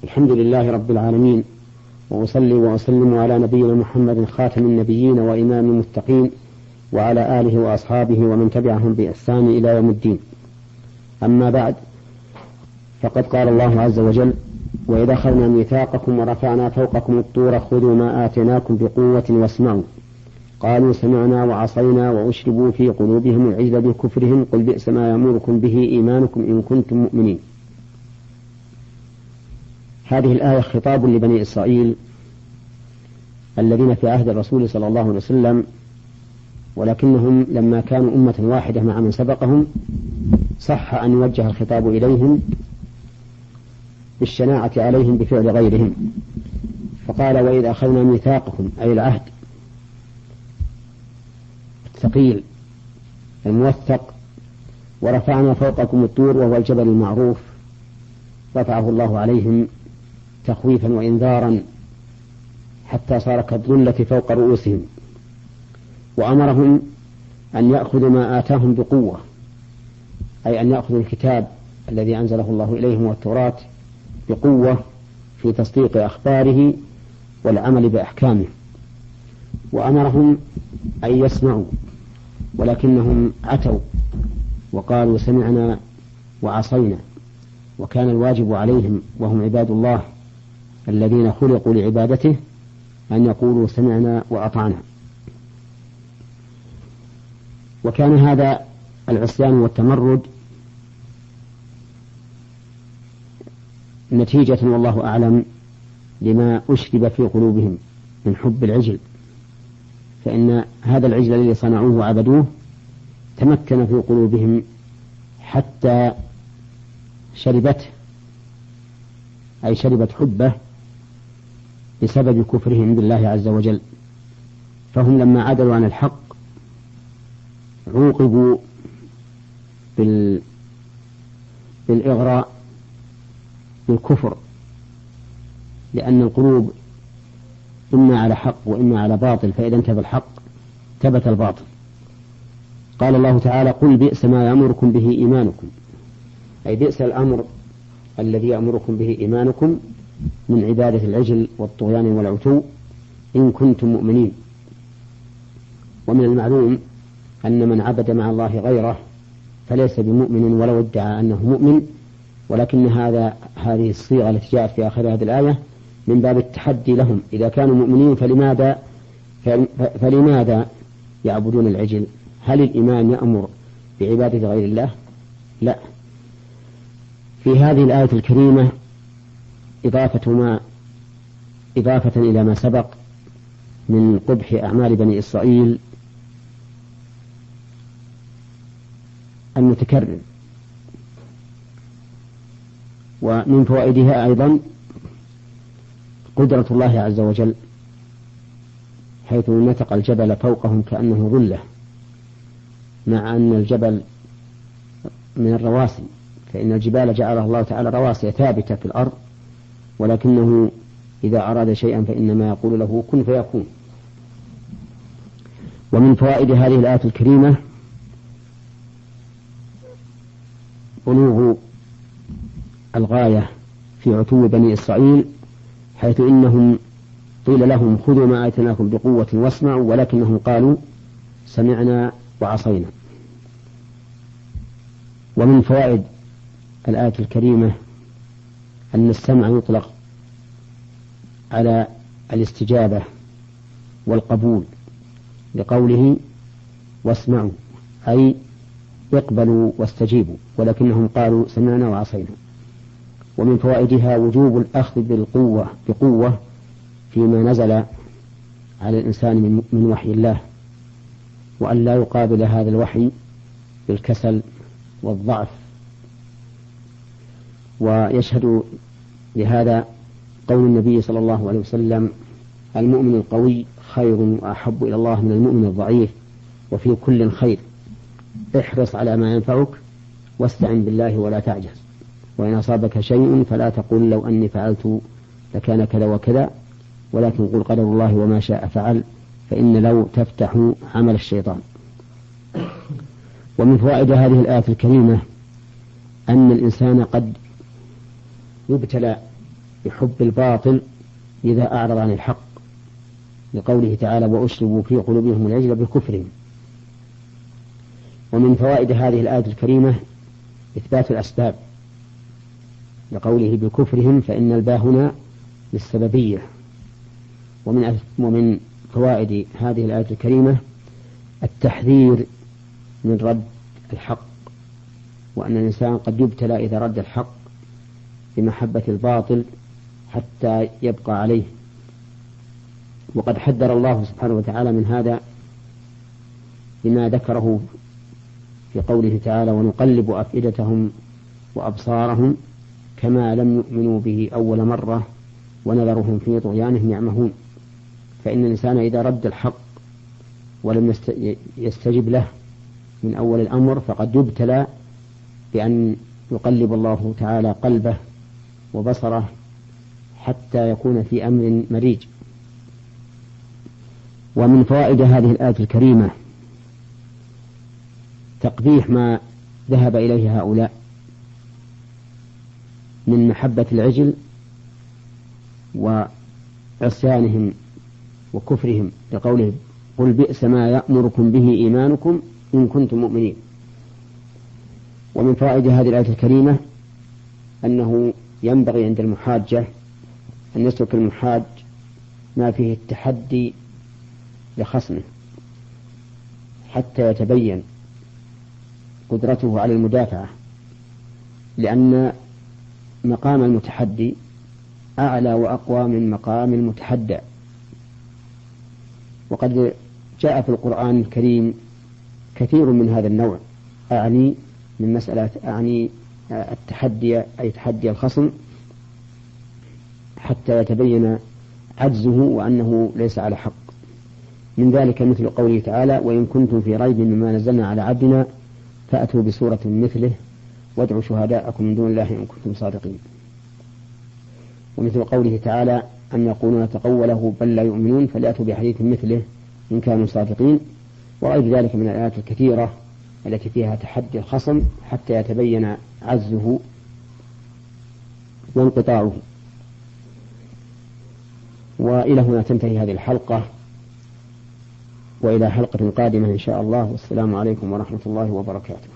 الحمد لله رب العالمين، وأصلي وأسلم على نبينا محمد خاتم النبيين وإمام المتقين، وعلى آله وأصحابه ومن تبعهم بإحسان إلى يوم الدين. أما بعد، فقد قال الله عز وجل: وإذا أخذنا ميثاقكم ورفعنا فوقكم الطور خذوا ما آتيناكم بقوة واسمعوا قالوا سمعنا وعصينا وأشربوا في قلوبهم العجل بكفرهم قل بئس ما يأمركم به إيمانكم إن كنتم مؤمنين. هذه الآية خطاب لبني إسرائيل الذين في عهد الرسول صلى الله عليه وسلم، ولكنهم لما كانوا أمة واحدة مع من سبقهم صح أن يوجه الخطاب إليهم بالشناعة عليهم بفعل غيرهم. فقال: وإذا أخذنا ميثاقكم، أي العهد الثقيل الموثق، ورفعنا فوقكم الطور وهو الجبل المعروف، رفعه الله عليهم تخويفا وإنذارا حتى صار كالظلة فوق رؤوسهم، وأمرهم أن يأخذوا ما آتاهم بقوة، أي أن يأخذوا الكتاب الذي أنزله الله إليهم والتوراة بقوة في تصديق أخباره والعمل بأحكامه. وأمرهم أن يسمعوا، ولكنهم عتوا وقالوا سمعنا وعصينا، وكان الواجب عليهم وهم عباد الله الذين خلقوا لعبادته أن يقولوا سمعنا وأطعنا. وكان هذا العصيان والتمرد نتيجة والله أعلم لما أشرب في قلوبهم من حب العجل، فإن هذا العجل الذي صنعوه وعبدوه تمكن في قلوبهم حتى شربته، أي شربت حبه بسبب كفرهم بالله عز وجل. فهم لما عدلوا عن الحق عوقبوا بالإغراء بالكفر، لأن القلوب إما على حق وإما على باطل، فإذا انتبه الحق ثبت الباطل. قال الله تعالى: قل بئس ما يأمركم به إيمانكم، أي بئس الأمر الذي يأمركم به إيمانكم من عبادة العجل والطغيان والعتو إن كنتم مؤمنين. ومن المعلوم أن من عبد مع الله غيره فليس بمؤمن ولو ادعى أنه مؤمن، ولكن هذه الصيغة التي جاءت في آخر هذه الآية من باب التحدي لهم. إذا كانوا مؤمنين فلماذا يعبدون العجل؟ هل الإيمان يأمر بعبادة غير الله؟ لا. في هذه الآية الكريمة إضافة إلى ما سبق من قبح أعمال بني إسرائيل المتكرر، ومن فوائدها أيضا قدرة الله عز وجل، حيث نتق الجبل فوقهم كأنه ظلة، مع أن الجبل من الرواسي، فإن الجبال جعلها الله تعالى رواسي ثابتة في الأرض، ولكنه إذا أراد شيئا فإنما يقول له كن فيكون. ومن فوائد هذه الآية الكريمة بلوغ الغاية في عتو بني إسرائيل، حيث إنهم قيل لهم خذوا ما آتيناكم بقوة واسمعوا، ولكنهم قالوا سمعنا وعصينا. ومن فوائد الآية الكريمة أن السمع يطلق على الاستجابة والقبول، لقوله واسمعوا أي اقبلوا واستجيبوا، ولكنهم قالوا سمعنا وعصينا. ومن فوائدها وجوب الأخذ بقوة فيما نزل على الإنسان من وحي الله، وأن لا يقابل هذا الوحي بالكسل والضعف. ويشهد لهذا قول النبي صلى الله عليه وسلم: المؤمن القوي خير وأحب إلى الله من المؤمن الضعيف، وفي كل خير، احرص على ما ينفعك واستعن بالله ولا تعجز، وإن أصابك شيء فلا تقل لو أني فعلت لكان كذا وكذا، ولكن قل قدر الله وما شاء فعل، فإن لو تفتح عمل الشيطان. ومن فوائد هذه الآية الكريمة أن الإنسان قد يبتلى بحب الباطل إذا أعرض عن الحق، لقوله تعالى وأشربوا في قلوبهم العجل بكفرهم. ومن فوائد هذه الآية الكريمة إثبات الأسباب، لقوله بكفرهم فإن الباء هنا للسببية. ومن فوائد هذه الآية الكريمة التحذير من رد الحق، وأن الإنسان قد يبتلى إذا رد الحق بمحبة الباطل حتى يبقى عليه. وقد حذر الله سبحانه وتعالى من هذا بما ذكره في قوله تعالى ونقلب أفئدتهم وأبصارهم كما لم يؤمنوا به أول مرة ونذرهم في طغيانهم يعمهون. فإن الإنسان إذا رد الحق ولم يستجب له من أول الأمر فقد يبتلى بأن يقلب الله تعالى قلبه وبصره حتى يكون في أمر مريج. ومن فوائد هذه الآية الكريمة تقبيح ما ذهب إليه هؤلاء من محبة العجل وعصيانهم وكفرهم، لقوله قل بئس ما يأمركم به إيمانكم إن كنتم مؤمنين. ومن فوائد هذه الآية الكريمة أنه ينبغي عند المحاجة أن يسلك المحاج ما فيه التحدي لخصمه حتى يتبين قدرته على المدافعة، لأن مقام المتحدي أعلى وأقوى من مقام المتحدى. وقد جاء في القرآن الكريم كثير من هذا النوع، أعني من مسألة التحدي أي تحدي الخصم حتى يتبين عجزه وأنه ليس على حق. من ذلك مثل قوله تعالى وإن كنتم في ريب مما نزلنا على عبدنا فأتوا بسورة مثله وادعوا شهداءكم من دون الله إن كنتم صادقين. ومثل قوله تعالى أن يقولون تقوله بل لا يؤمنون فليأتوا بحديث مثله إن كانوا صادقين. وغير ذلك من الآيات الكثيرة التي فيها تحدي الخصم حتى يتبين عجزه وانقطاعه. وإلى هنا تنتهي هذه الحلقة، وإلى حلقة قادمة إن شاء الله، والسلام عليكم ورحمة الله وبركاته.